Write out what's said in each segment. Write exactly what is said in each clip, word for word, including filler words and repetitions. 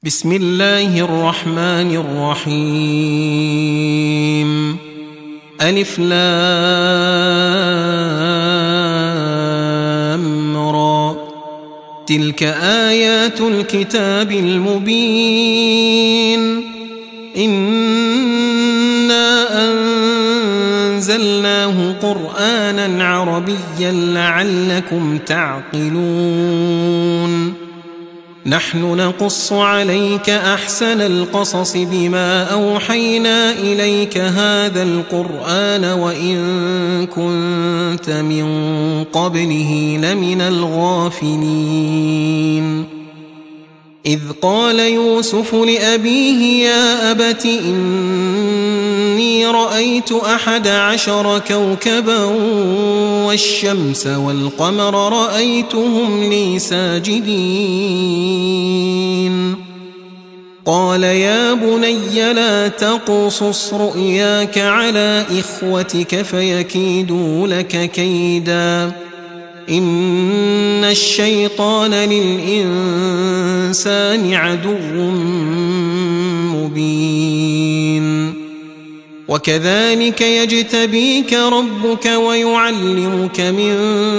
بسم الله الرحمن الرحيم. ألف لام را. تلك آيات الكتاب المبين. إنا أنزلناه قرآنا عربيا لعلكم تعقلون. نحن نقص عليك أحسن القصص بما أوحينا إليك هذا القرآن وإن كنت من قبله لمن الغافلين. إذ قال يوسف لأبيه يا أبت إني رأيت أحد عشر كوكبا والشمس والقمر رأيتهم لي ساجدين. قال يا بني لا تقصص رؤياك على إخوتك فيكيدوا لك كيدا إن الشيطان للإنسان عدو مبين. وكذلك يجتبيك ربك ويعلمك من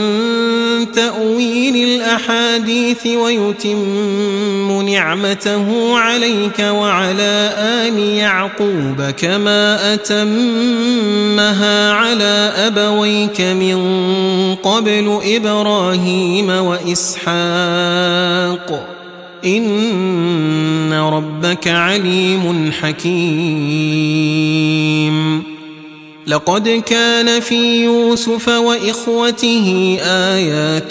تأويل الأحاديث ويتم نعمته عليك وعلى آل يعقوب كما أتمها على أبويك من قبل إبراهيم وإسحاق إن ربك عليم حكيم. لقد كان في يوسف وإخوته آيات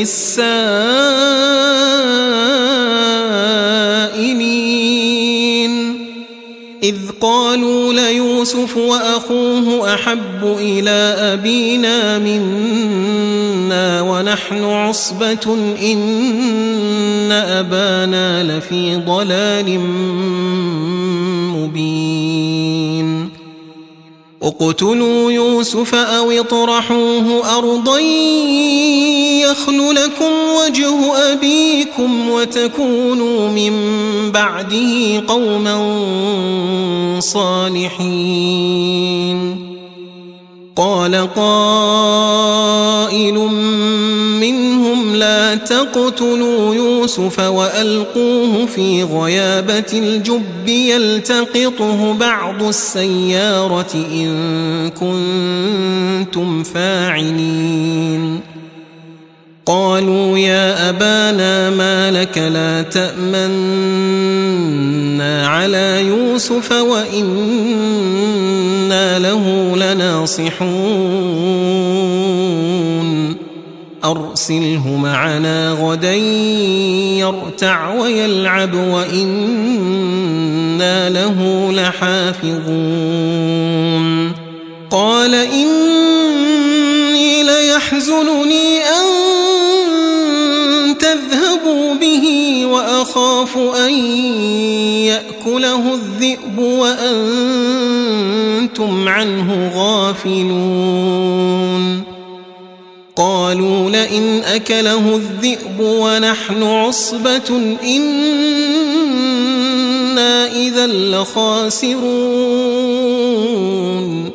للسائلين إذ قالوا ليوسف وأخوه أحب إلى أبينا منا ونحن عصبة إن أبانا لفي ضلال مبين. اقتلوا يوسف أو اطرحوه أرضا يخل لكم وجه أبيكم وتكونوا من بعده قوما صالحين. قال قائل منهم لا تقتلوا يوسف وألقوه في غيابة الجب يلتقطه بعض السيارة إن كنتم فاعلين. قالوا يا أبانا ما لك لا تأمنا على يوسف وإنا له لناصحون أرسله معنا غدا يرتع ويلعب وإنا له لحافظون. قال إني ليحزنني أن تذهبوا به وأخاف أن يأكله الذئب وأنتم عنه غافلون. قالوا لئن أكله الذئب ونحن عصبة إنا إذا لخاسرون.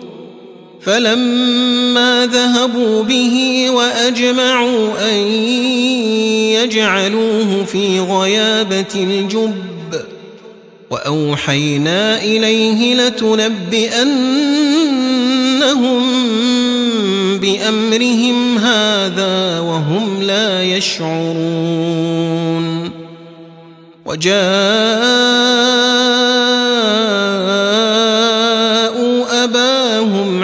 فلما ذهبوا به وأجمعوا أن يجعلوه في غيابة الجب وأوحينا إليه لتنبئنهم بأمرهم هذا وهم لا يشعرون. وجاءوا أباهم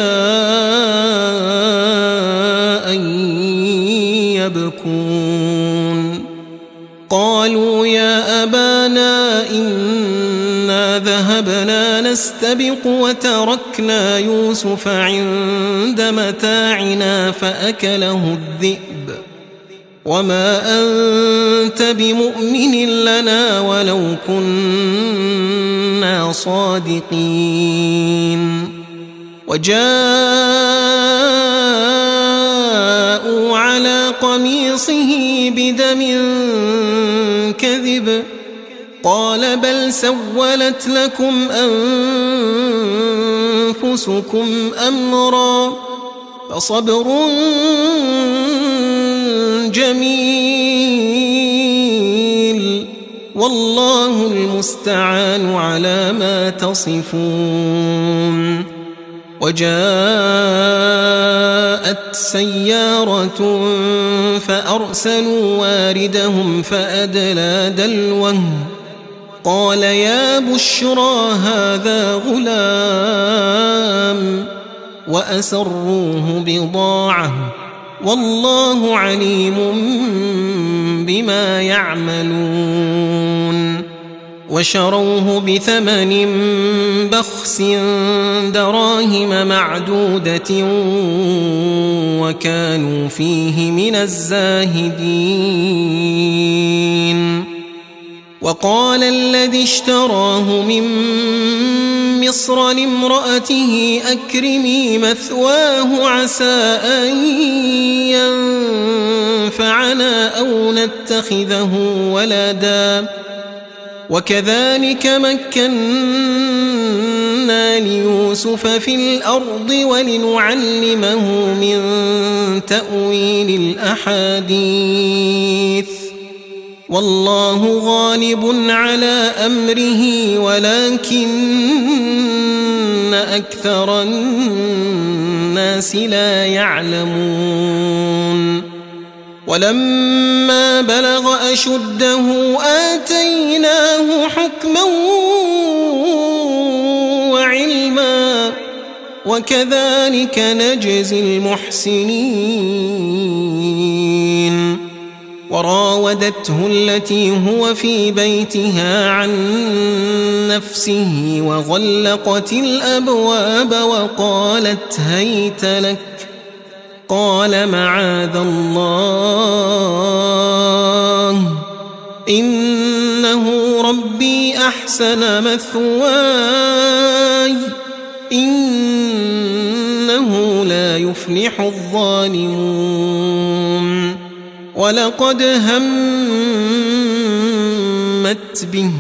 عشاء يبكون. قالوا يا أبانا إنا ذهبنا نستبق وتركنا يوسف عند متاعنا فأكله الذئب وما أنت بمؤمن لنا ولو كنا صادقين. وجاءوا على قميصه بدم كذب قال بل سولت لكم أنفسكم أمرا فصبر جميل والله المستعان على ما تصفون. وجاءت سيارة فأرسلوا واردهم فأدلى دلوه قال يا بشرى هذا غلام وأسروه بضاعة والله عليم بما يعملون. وشروه بثمن بخس دراهم معدودة وكانوا فيه من الزاهدين. وقال الذي اشتراه من مصر لامرأته أكرمي مثواه عسى أن ينفعنا أو نتخذه ولدا وكذلك مكنا ليوسف في الأرض ولنعلمه من تأويل الأحاديث والله غالب على أمره ولكن أكثر الناس لا يعلمون. ولما بلغ أشده آتيناه حكما وعلما وكذلك نجزي المحسنين. وراودته التي هو في بيتها عن نفسه وغلقت الأبواب وقالت هيت لك قال معاذ الله إنه ربي أحسن مثواي إنه لا يفلح الظالمون. ولقد همت به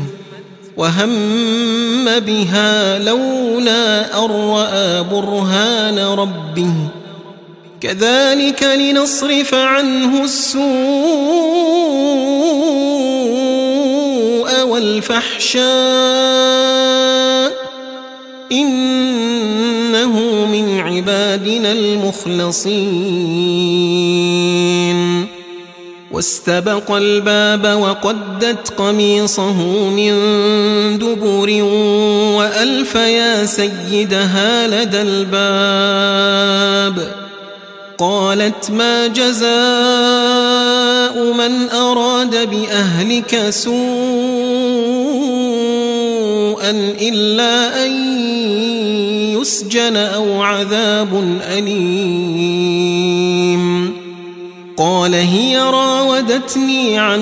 وهم بها لولا أن رأى برهان ربه كذلك لنصرف عنه السوء والفحشاء إنه من عبادنا المخلصين. واستبق الباب وقدت قميصه من دبر وألف يا سيدها لدى الباب قالت ما جزاء من أراد بأهلك سوءا إلا أن يسجن أو عذاب أليم. قال هي راودتني عن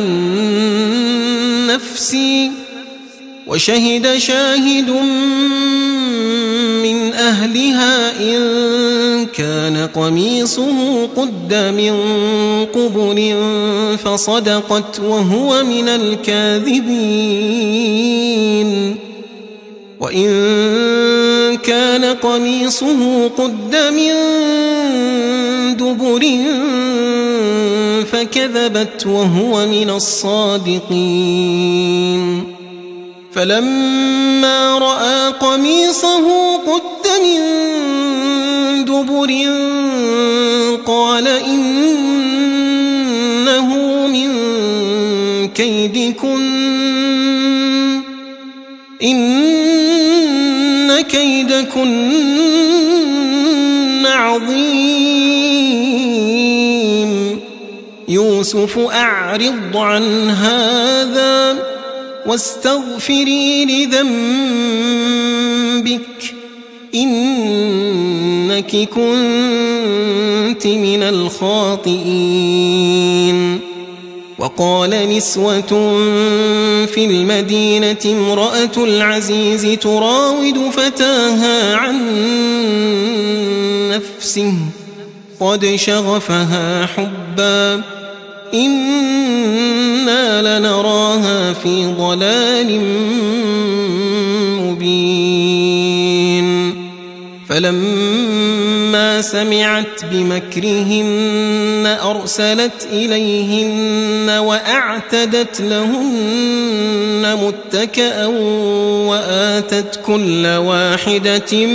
نفسي وشهد شاهد من أهلها إن كان قميصه قد من قبل فصدقت وهو من الكاذبين وإن كان قميصه قد من دبر فكذبت وهو من الصادقين. فلما رأى قميصه قد من دبر قال إنه من كيدكن إن كيدكن عظيم. يوسف أعرض عن هذا واستغفري لذنبك إنك كنت من الخاطئين. وقال نسوة في المدينة امرأة العزيز تراود فتاها عن نفسه قد شغفها حبا إنا لنراها في ضلال مبين فلما سمعت بمكرهن أرسلت إليهن وأعتدت لهن متكأ وآتت كل واحدة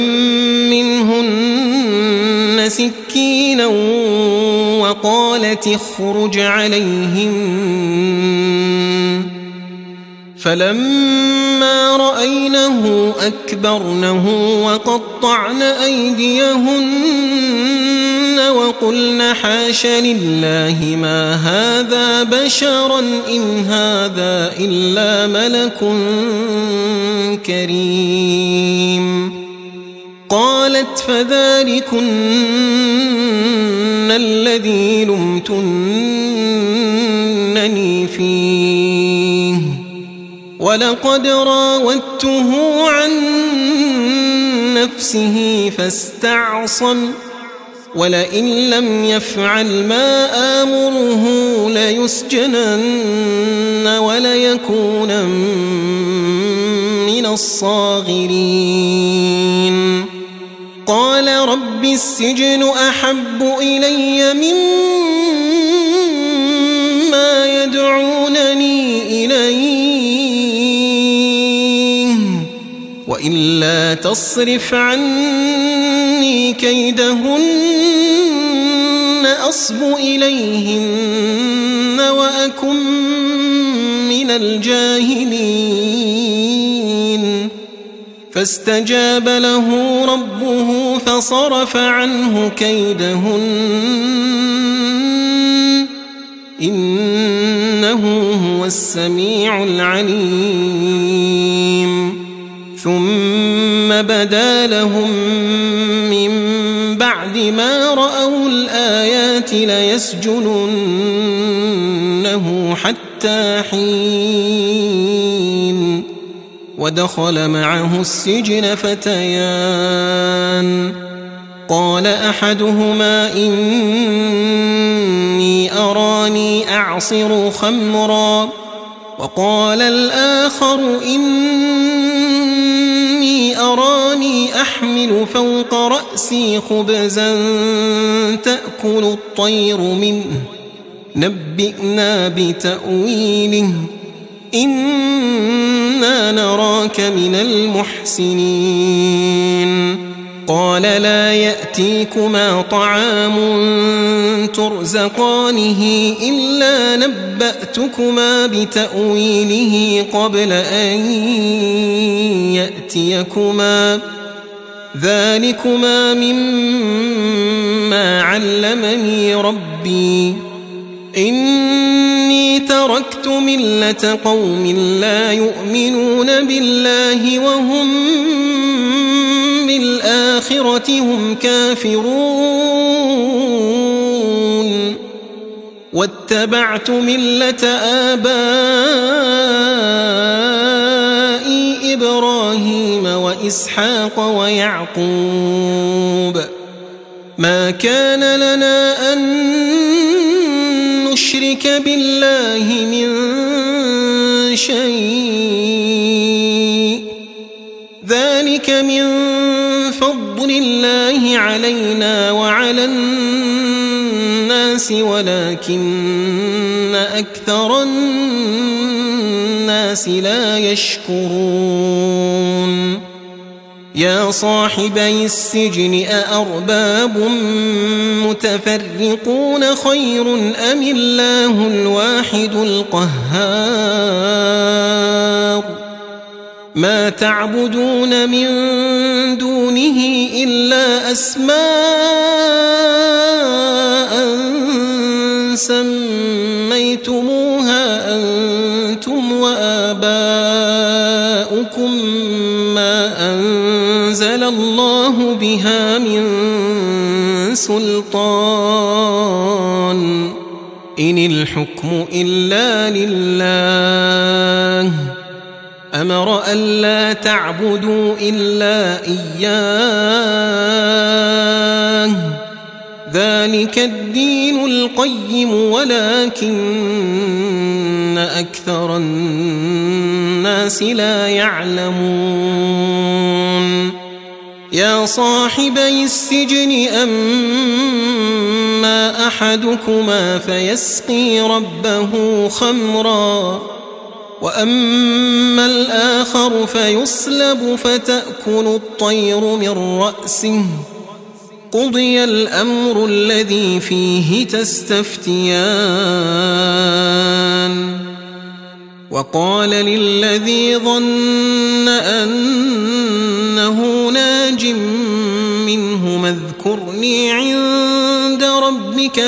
منهن سكينا وقالت اخرج عليهن فلما رأينه أكبرنه وقطعن أيديهن وقلن حاش لله ما هذا بشرا إن هذا إلا ملك كريم قالت فذلكن الذي لمتنني فيه ولقد راودته عن نفسه فاستعصم ولئن لم يفعل ما آمره ليسجنن وليكون من الصاغرين قال رب السجن أحب إلي مما يدعونني إليه وإلا تصرف عني كيدهن أصب إليهن وأكن من الجاهلين فاستجاب له ربه فصرف عنه كيدهن إنه هو السميع العليم ثم بدا لهم من بعد ما رأوا الآيات ليسجننه حتى حين ودخل معه السجن فتيان قال أحدهما إني أراني أعصر خمرا وقال الآخر إني أراني أحمل فوق رأسي خبزا تأكل الطير منه نبئنا بتأويله إنا نراك من المحسنين قال لا يأتيكما طعام ترزقانه إلا نبأتكما بتأويله قبل أن يأتيكما ذلكما مما علمني ربي إني تركت ملة قوم لا يؤمنون بالله وهم بالآخرة هم كافرون واتبعت ملة آبائي إبراهيم وإسحاق ويعقوب ما كان لنا أن نشرك بالله من شيء ذلك من فضل الله علينا وعلى الناس ولكن أكثر الناس لا يشكرون يا صاحبي السجن أأرباب متفرقون خير أم الله الواحد القهار ما تعبدون من دونه إلا أسماء سميتموها أنتم وآباؤكم ما أنزل الله بها من سلطان إن الحكم إلا لله أمر ألا تعبدوا إلا إياه ذلك الدين القيم ولكن أكثر الناس لا يعلمون يا صاحبي السجن أما أحدكما فيسقي ربه خمرا وأما الآخر فيصلب فتأكل الطير من رأسه قضي الأمر الذي فيه تستفتيان وقال للذي ظن أنه ناج منهما اذكرني عند ربك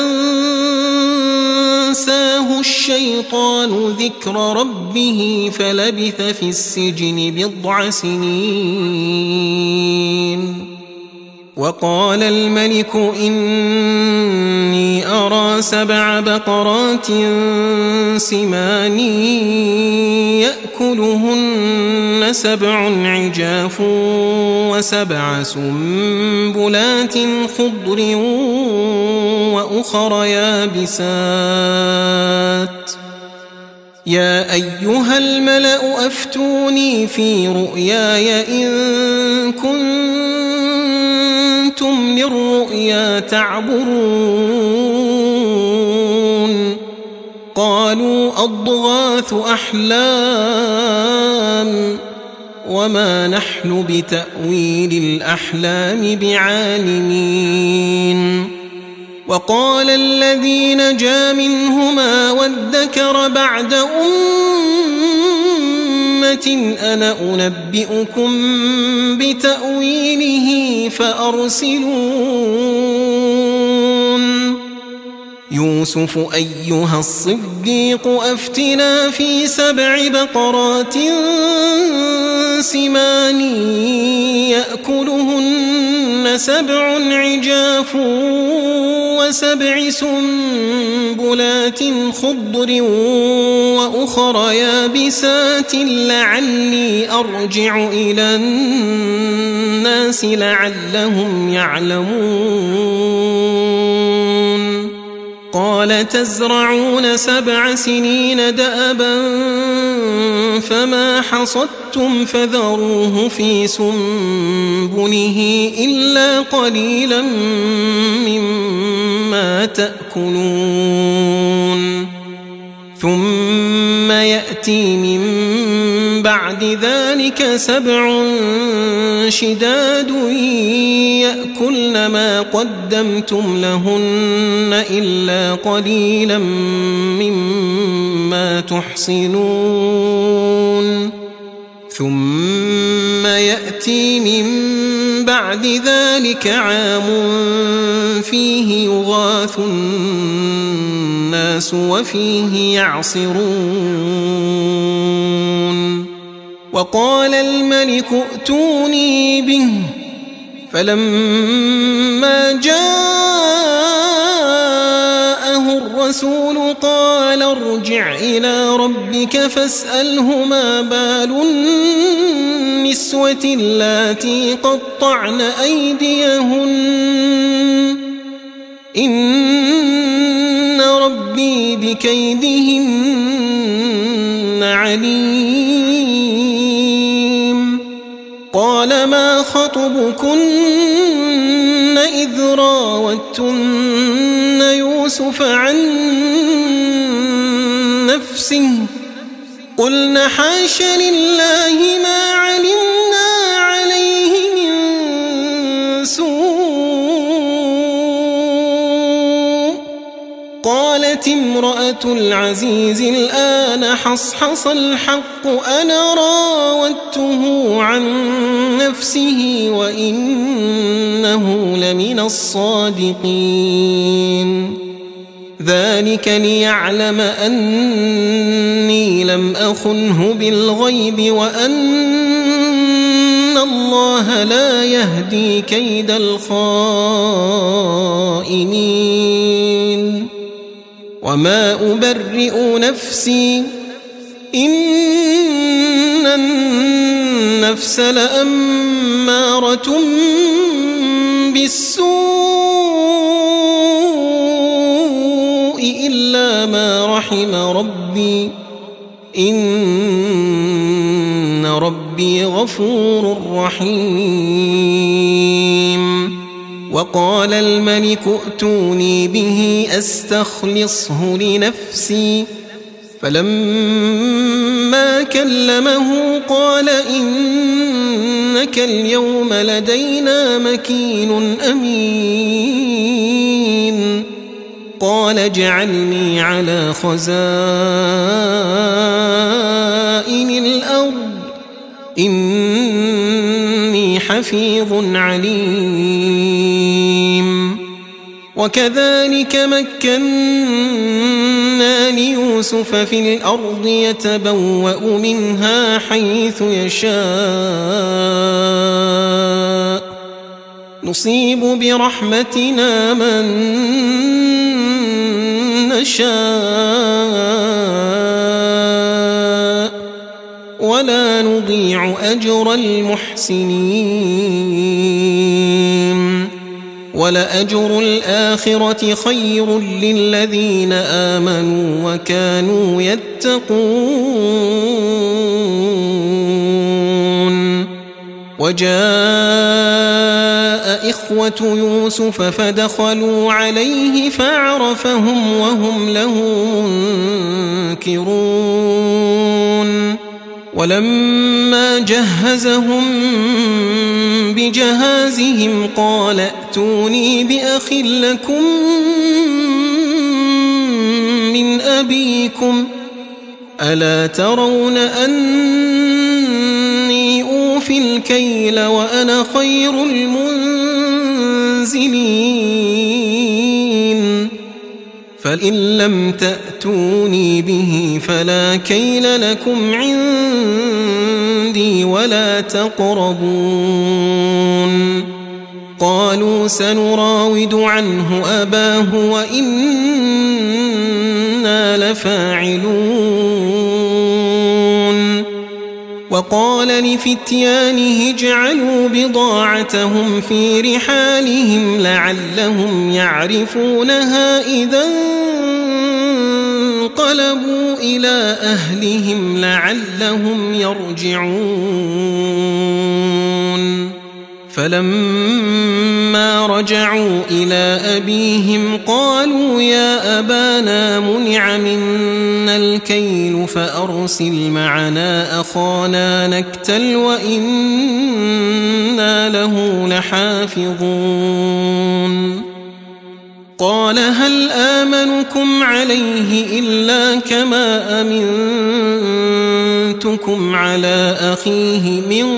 فأنساه الشيطان ذكر ربه فلبث في السجن بضع سنين وقال الملك إني أرى سبع بقرات سمان يأكلهن سبع عجاف وسبع سنبلات خضر وأخر يابسات يا أيها الملأ أفتوني في رؤياي إن كنتم للرؤيا تعبرون قالوا أضغاث أحلام وما نحن بتأويل الأحلام بعالمين وقال الذي نجا منهما وادكر بعد أمة أنا أنبئكم بتأويله فأرسلون يوسف أيها الصديق أفتنا في سبع بقرات سمان يأكلهن سبع عجاف وسبع سنبلات خضر وأخر يابسات لعلي أرجع إلى الناس لعلهم يعلمون قال تزرعون سبع سنين دأبا فما حصدتم فذروه في سنبله إلا قليلا مما تأكلون ثم يأتي من بعد ذلك سبع شداد يأكلن ما قدمتم لهن إلا قليلا مما تحصنون ثم يأتي من بعد ذلك عام فيه يغاث الناس وفيه يعصرون وقال الملك ائتوني به فلما جاءه الرسول قال ارجع إلى ربك فاسأله ما بال النسوة اللاتي قطعن أيديهن إن ربي بكيدهن عليم قال ما خطبكن إذ راوتن يوسف عن نفسه قلن حاش لله ما علمنا عليه من سوء قالت امرأة العزيز الآن حصحص الحق أنا راودته عن نفسه وإنه لمن الصادقين ذلك ليعلم أني لم أخنه بالغيب وأن الله لا يهدي كيد الخائنين وما أبرئ نفسي إن النفس لأمارة بالسوء إلا ما رحم ربي إن ربي غفور رحيم وقال الملك ائتوني به أستخلصه لنفسي فلما كلمه قال إنك اليوم لدينا مكين أمين قال اجعلني على خزائن الأرض إني حفيظ عليم وكذلك مكنا ليوسف في الأرض يتبوأ منها حيث يشاء نصيب برحمتنا من نشاء ولا نضيع أجر المحسنين ولأجر الآخرة خير للذين آمنوا وكانوا يتقون وجاء إخوة يوسف فدخلوا عليه فعرفهم وهم له منكرون ولما جهزهم بجهازهم قال ائتوني بأخ لكم من أبيكم ألا ترون أني أوفي الكيل وأنا خير المنزلين فإن لم تأتوني به فلا كيل لكم عندي ولا تقربون قالوا سنراود عنه أباه وإنا لفاعلون وقال لفتيانه اجعلوا بضاعتهم في رحالهم لعلهم يعرفونها إذا انقلبوا إلى أهلهم لعلهم يرجعون فلما رجعوا إلى أبيهم قالوا يا أبانا منع منا الكيل فأرسل معنا أخانا نكتل وإنا له لحافظون قال هل آمنكم عليه إلا كما أمنتكم على أخيه من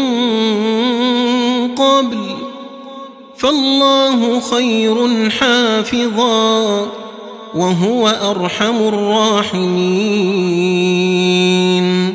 قبل فالله خير حافظا وهو أرحم الراحمين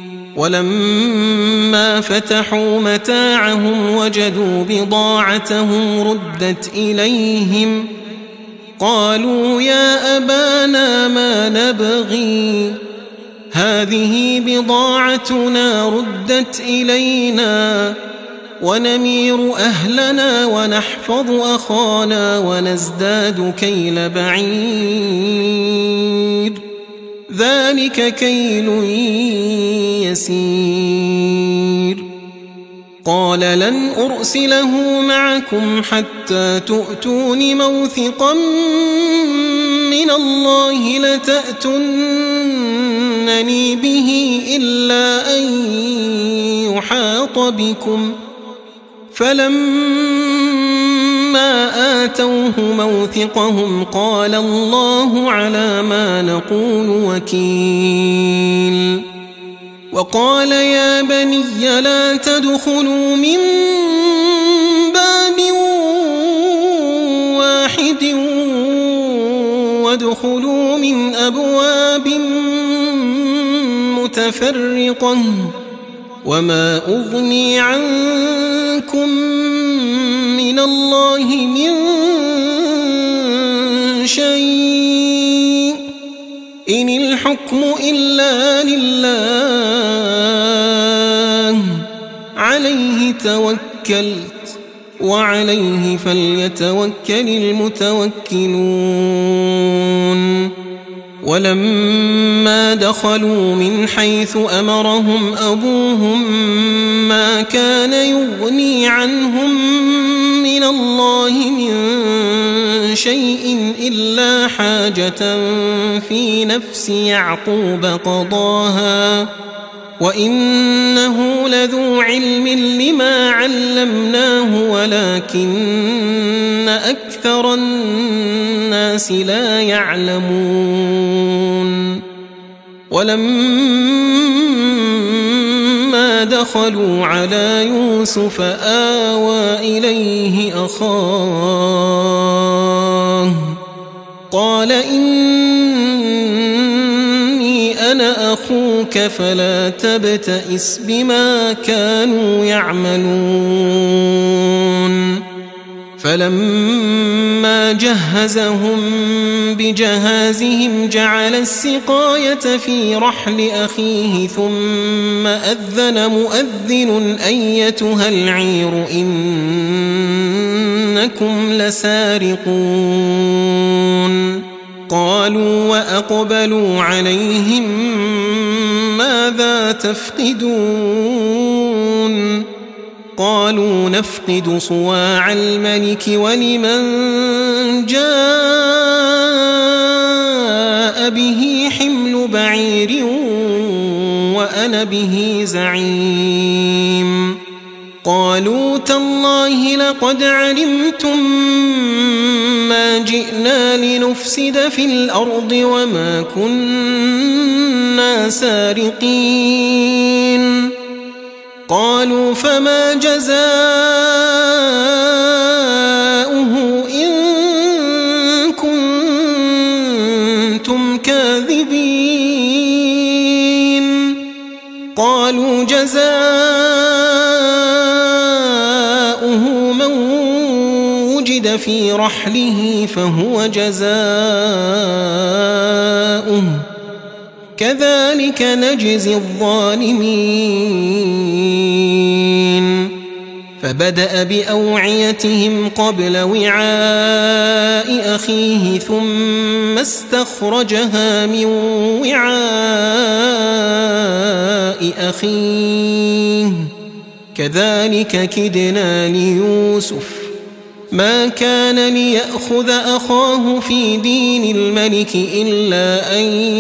ولما فتحوا متاعهم وجدوا بضاعتهم ردت إليهم قالوا يا أبانا ما نبغي هذه بضاعتنا ردت إلينا ونمير أهلنا ونحفظ أخانا ونزداد كيل بعير ذلك كيل يسير قال لن أرسله معكم حتى تؤتون موثقا من الله لتأتونني به إلا أن يحاط بكم فلما آتوه موثقهم قال الله على ما نقول وكيل وقال يا بني لا تدخلوا من باب واحد وادخلوا من أبواب متفرقة وما أغني عنكم من الله من شيء إن الحكم إلا لله عليه توكلت وعليه فليتوكل المتوكلون ولما دخلوا من حيث أمرهم أبوهم ما كان يغني عنهم من الله من شيء إلا حاجة في نفس يعقوب قضاها وإنه لذو علم لما علمناه ولكن أكثر الناس لا يعلمون ولما دخلوا على يوسف آوى إليه أخاه قال إني أنا أخوك فلا تبتئس بما كانوا يعملون فلما جهزهم بجهازهم جعل السقاية في رحل أخيه ثم أذن مؤذن أيتها العير إنكم لسارقون قالوا وأقبلوا عليهم ماذا تفقدون قالوا نفقد صواع الملك ولمن جاء به حمل بعير وأنا به زعيم قالوا تالله لقد علمتم ما جئنا لنفسد في الأرض وما كنا سارقين قالوا فما جزاؤه إن كنتم كاذبين قالوا جزاؤه من وجد في رحله فهو جزاؤه كذلك نجزي الظالمين فبدأ بأوعيتهم قبل وعاء أخيه ثم استخرجها من وعاء أخيه كذلك كدنا ليوسف ما كان ليأخذ أخاه في دين الملك إلا أن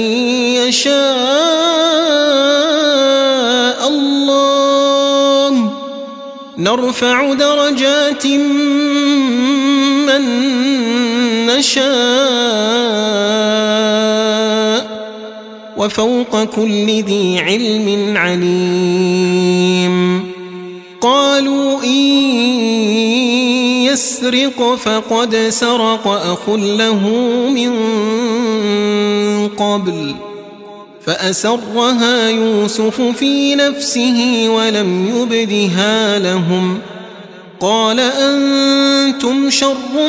يشاء الله نرفع درجات من نشاء وفوق كل ذي علم عليم قالوا إن يسرق فقد سرق أخ له من قبل فأسرها يوسف في نفسه ولم يبدها لهم قال أنتم شر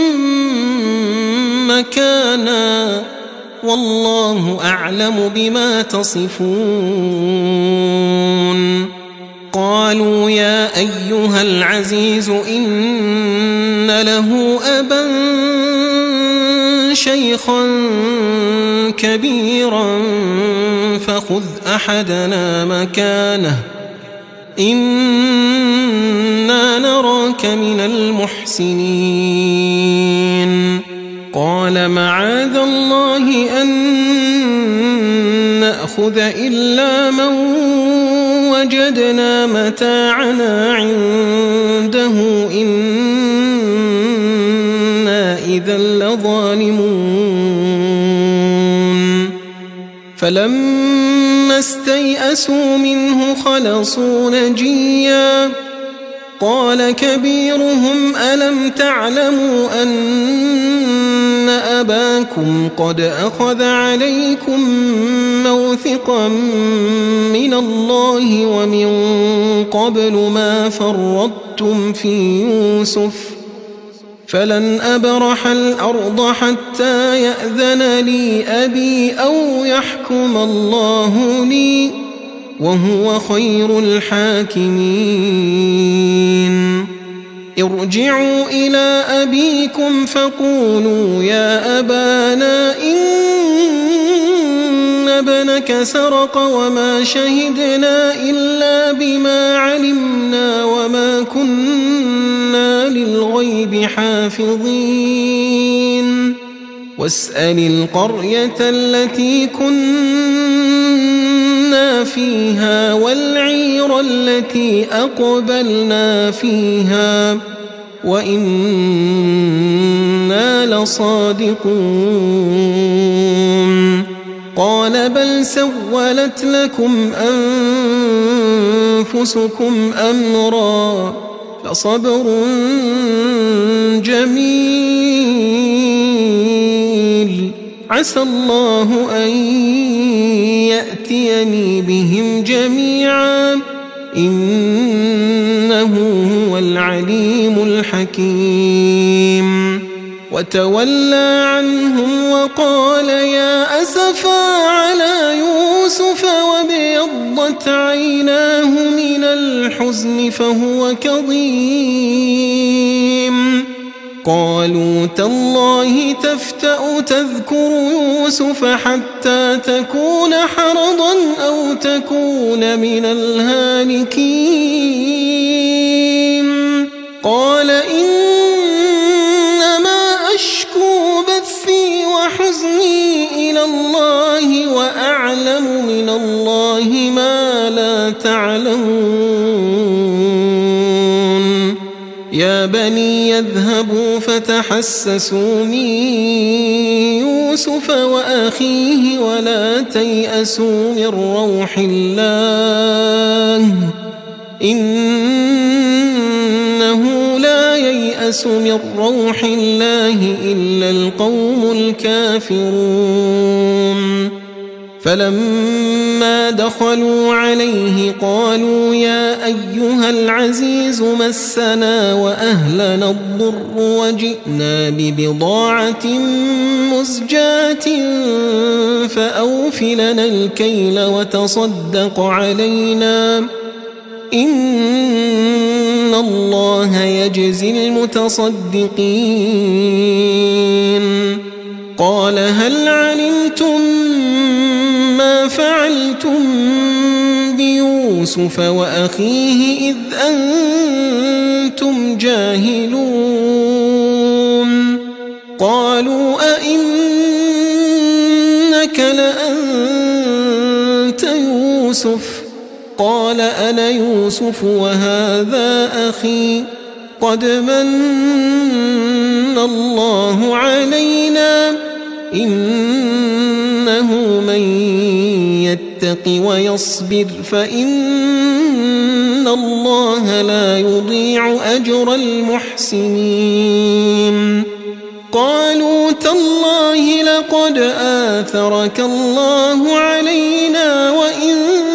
مكانا والله أعلم بما تصفون قالوا يا أيها العزيز إن له أبا شيخا كبيرا فخذ أحدنا مكانه إنا نراك من المحسنين قال معاذ الله أن نأخذ إلا من وجدنا متاعنا عنده إنا إذا لظالمون فلما استيئسوا منه خلصوا نجيا قال كبيرهم ألم تعلموا أن أباكم قد أخذ عليكم موثقا من الله ومن قبل ما فرطتم في يوسف فلن أبرح الأرض حتى يأذن لي أبي أو يحكم الله لي وهو خير الحاكمين ارجعوا إلى أبيكم فقولوا يا أبانا إن ابنك سرق وما شهدنا إلا بما علمنا وما كنا للغيب حافظين واسأل القرية التي كنا فيها والعير التي أقبلنا فيها وإنا لصادقون قال بل سولت لكم أنفسكم أمرا فصبر جميل عسى الله أن يأتيني بهم جميعا إنه هو العليم الحكيم وتولى عنهم وقال يا أسفا على يوسف وابيضت عيناه من الحزن فهو كظيم قالوا تالله تفتأ تذكر يوسف حتى تكون حرضا أو تكون من الهالكين قال إنما أشكو بثي وحزني إلى الله وأعلم من الله ما لا تعلمون يا بني يذهبوا فتحسسوا من يوسف وأخيه ولا تيأسوا من روح الله إنه لا ييأس من روح الله إلا القوم الكافرون فلما دخلوا عليه قالوا يا أيها العزيز مسنا وأهلنا الضر وجئنا ببضاعة مزجاة فأوف لنا الكيل وتصدق علينا إن الله يجزي المتصدقين قال هل علمتم ما فعلتم بيوسف وأخيه إذ أنتم جاهلون قالوا أئنك لأنت يوسف قال أنا يوسف وهذا أخي قد من الله علينا إنه من يتق ويصبر فإن الله لا يضيع أجر المحسنين قالوا تالله لقد آثرك الله علينا وإن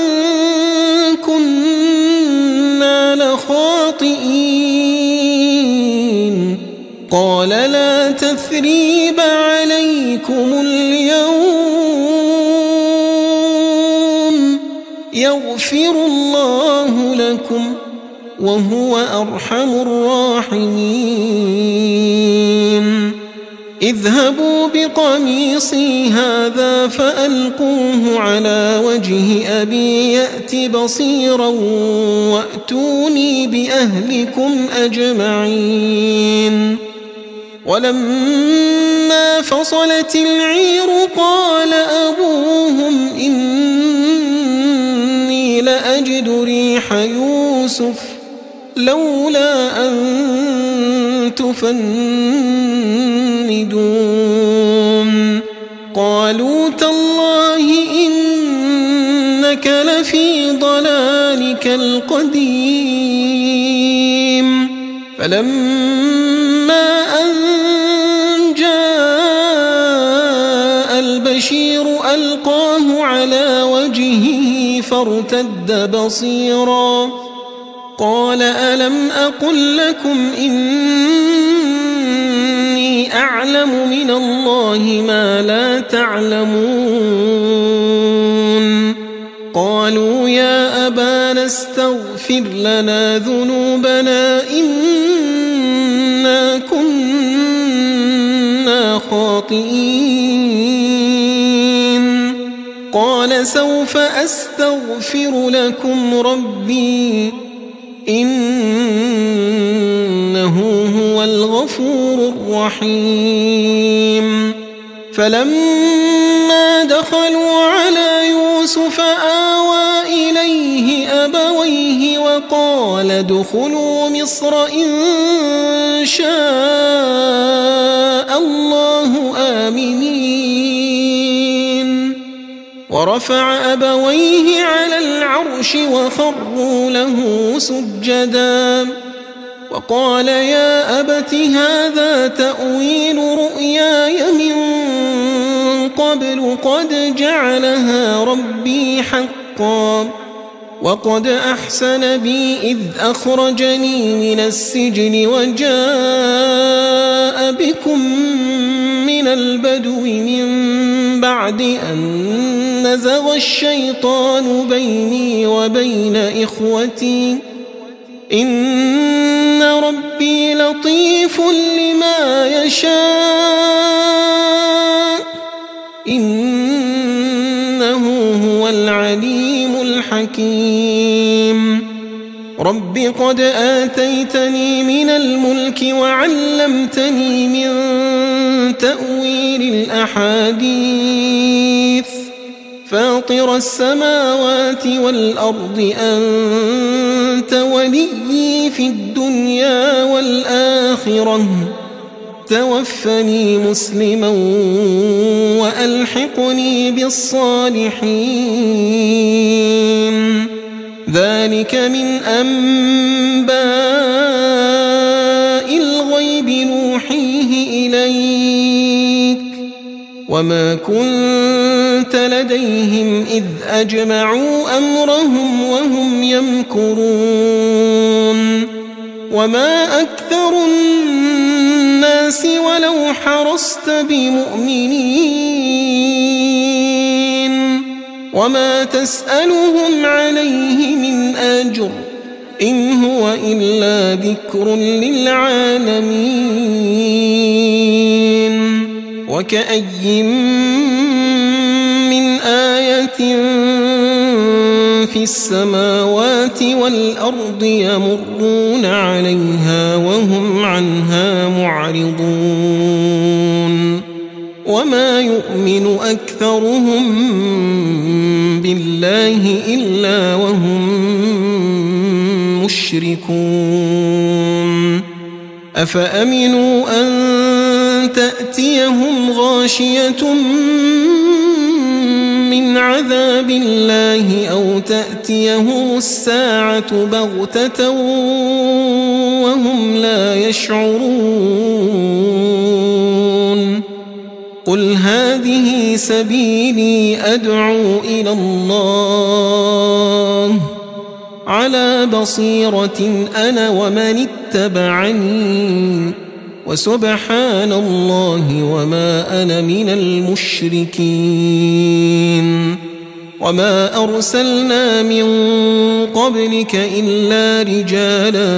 كنا لخاطئين قال لا تثريب عليكم اليوم يغفر الله لكم وهو أرحم الراحمين اذهبوا بقميصي هذا فألقوه على وجه أبي يأت بصيرا وأتوني بأهلكم أجمعين ولما فصلت العير قال أبوهم إني لأجد ريح يوسف لولا أن تفندون قالوا تالله إنك لفي ضلالك القديم فلما أن جاء البشير ألقاه على وجهه فارتد بصيرا قال ألم أقل لكم إني أعلم من الله ما لا تعلمون قالوا يا أبانا استغفر لنا ذنوبنا إنا كنا خاطئين قال قال سوف أستغفر لكم ربي إنه هو الغفور الرحيم. فلما دخلوا على يوسف آوى إليه أبويه وقال ادخلوا مصر إن شاء الله آمنين. ورفع أبويه على العرش وخروا له سجدا وقال يا أبت هذا تأويل رؤياي من قبل قد جعلها ربي حقا وقد أحسن بي إذ أخرجني من السجن وجاء بكم من البدو من بعد أن نزغ الشيطان بيني وبين إخوتي إن ربي لطيف لما يشاء إنه هو العليم الحكيم. رب قد آتيتني من الملك وعلمتني من تأويل الأحاديث فاطر السماوات والأرض أنت وليي في الدنيا والآخرة توفني مسلما وألحقني بالصالحين. ذلك من أنباء الغيب نوحيه إليك وما كنت لديهم إذ أجمعوا أمرهم وهم يمكرون. وما أكثر الناس ولو حرصت بمؤمنين وما تسألهم عليه من أجر إن هو إلا ذكر للعالمين. وكأي من آية في السماوات والأرض يمرون عليها وهم عنها معرضون وما يؤمن أكثرهم بالله إلا وهم مشركون. أفأمنوا أن تأتيهم غاشية من عذاب الله أو تأتيهم الساعة بغتة وهم لا يشعرون. قل هذه سبيلي أدعو إلى الله على بصيرة أنا ومن اتبعني وسبحان الله وما أنا من المشركين. وما أرسلنا من قبلك إلا رجالا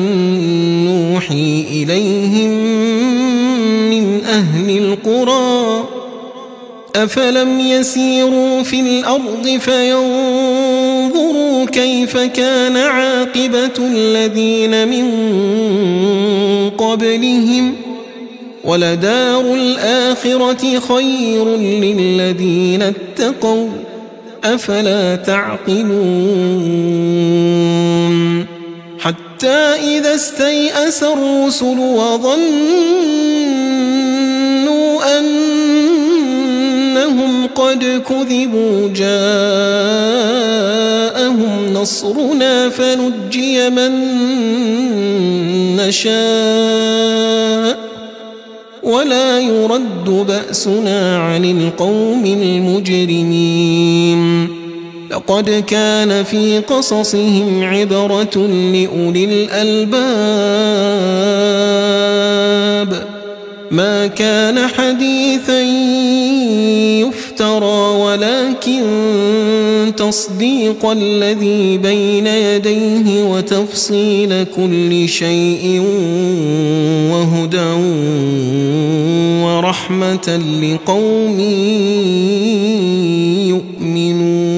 نوحي إليهم من أهل القرى أفلم يسيروا في الأرض فينظروا كيف كان عاقبة الذين من قبلهم ولدار الآخرة خير للذين اتقوا أفلا تعقلون. حتى إذا استيأس الرسل وظنوا أنهم قد كذبوا جاءهم نصرنا فنجي من نشاء ولا يرد بأسنا عن القوم المجرمين. لقد كان في قصصهم عبرة لأولي الألباب ما كان حديثا يفترى ولكن وتصديق الذي بين يديه وتفصيل كل شيء وهدى ورحمة لقوم يؤمنون.